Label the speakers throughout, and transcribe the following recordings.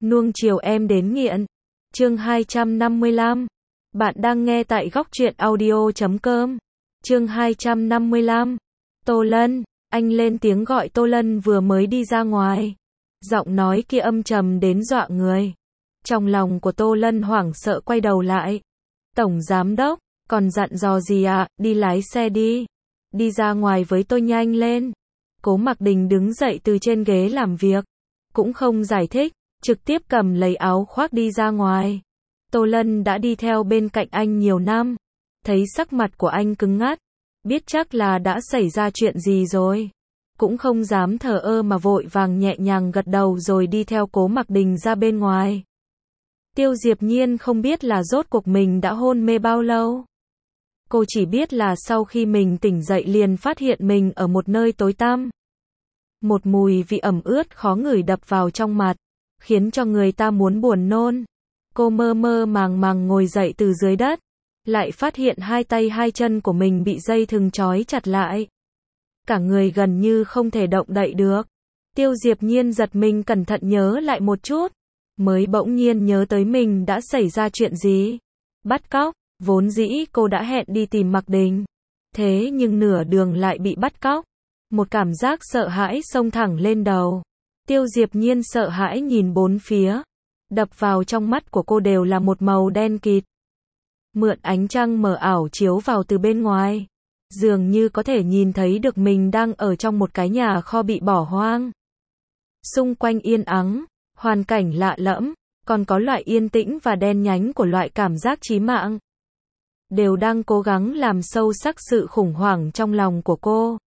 Speaker 1: Nuông chiều em đến nghiện. Chương 255. Bạn đang nghe tại góc truyện audio.com. Chương 255. Tô Lân, anh lên tiếng gọi Tô Lân vừa mới đi ra ngoài. Giọng nói kia âm trầm đến dọa người. Trong lòng của Tô Lân hoảng sợ quay đầu lại. Tổng giám đốc, còn dặn dò gì ạ? Đi lái xe đi. Đi ra ngoài với tôi nhanh lên. Cố Mặc Đình đứng dậy từ trên ghế làm việc. Cũng không giải thích, trực tiếp cầm lấy áo khoác đi ra ngoài. Tô Lân đã đi theo bên cạnh anh nhiều năm. Thấy sắc mặt của anh cứng ngắt. Biết chắc là đã xảy ra chuyện gì rồi. Cũng không dám thờ ơ mà vội vàng nhẹ nhàng gật đầu rồi đi theo Cố Mặc Đình ra bên ngoài. Tiêu Diệp Nhiên không biết là rốt cuộc mình đã hôn mê bao lâu. Cô chỉ biết là sau khi mình tỉnh dậy liền phát hiện mình ở một nơi tối tăm. Một mùi vị ẩm ướt khó ngửi đập vào trong mặt, khiến cho người ta muốn buồn nôn. Cô mơ mơ màng màng ngồi dậy từ dưới đất, lại phát hiện hai tay hai chân của mình bị dây thừng trói chặt lại. Cả người gần như không thể động đậy được. Tiêu Diệp Nhiên giật mình cẩn thận nhớ lại một chút, mới bỗng nhiên nhớ tới mình đã xảy ra chuyện gì. Bắt cóc, vốn dĩ cô đã hẹn đi tìm Mặc Đình. Thế nhưng nửa đường lại bị bắt cóc. Một cảm giác sợ hãi xông thẳng lên đầu. Tiêu Diệp Nhiên sợ hãi nhìn bốn phía. Đập vào trong mắt của cô đều là một màu đen kịt. Mượn ánh trăng mờ ảo chiếu vào từ bên ngoài. Dường như có thể nhìn thấy được mình đang ở trong một cái nhà kho bị bỏ hoang. Xung quanh yên ắng, hoàn cảnh lạ lẫm, còn có loại yên tĩnh và đen nhánh của loại cảm giác chí mạng. Đều đang cố gắng làm sâu sắc sự khủng hoảng trong lòng của cô.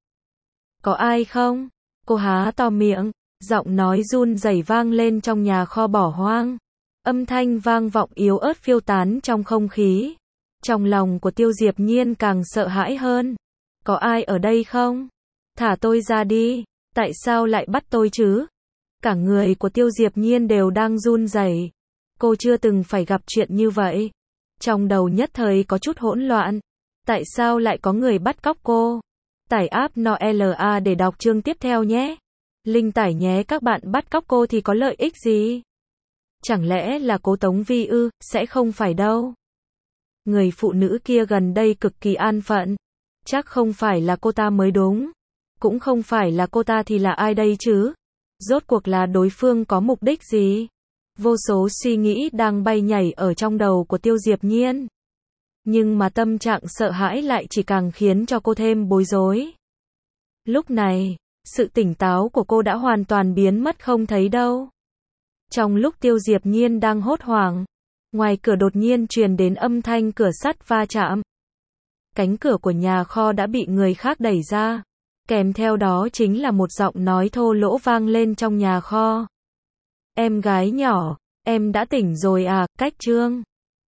Speaker 1: Có ai không? Cô há to miệng, giọng nói run rẩy vang lên trong nhà kho bỏ hoang. Âm thanh vang vọng yếu ớt phiêu tán trong không khí. Trong lòng của Tiêu Diệp Nhiên càng sợ hãi hơn. Có ai ở đây không? Thả tôi ra đi. Tại sao lại bắt tôi chứ? Cả người của Tiêu Diệp Nhiên đều đang run rẩy. Cô chưa từng phải gặp chuyện như vậy. Trong đầu nhất thời có chút hỗn loạn. Tại sao lại có người bắt cóc cô? Tải app NOLA để đọc chương tiếp theo nhé. Link tải nhé. Các bạn bắt cóc cô thì có lợi ích gì? Chẳng lẽ là Cố Tống Vi ư? Sẽ không phải đâu. Người phụ nữ kia gần đây cực kỳ an phận. Chắc không phải là cô ta mới đúng. Cũng không phải là cô ta thì là ai đây chứ? Rốt cuộc là đối phương có mục đích gì? Vô số suy nghĩ đang bay nhảy ở trong đầu của Tiêu Diệp Nhiên. Nhưng mà tâm trạng sợ hãi lại chỉ càng khiến cho cô thêm bối rối. Lúc này, sự tỉnh táo của cô đã hoàn toàn biến mất không thấy đâu. Trong lúc Tiêu Diệp Nhiên đang hốt hoảng, ngoài cửa đột nhiên truyền đến âm thanh cửa sắt va chạm. Cánh cửa của nhà kho đã bị người khác đẩy ra. Kèm theo đó chính là một giọng nói thô lỗ vang lên trong nhà kho. Em gái nhỏ, em đã tỉnh rồi à? Cách Trương.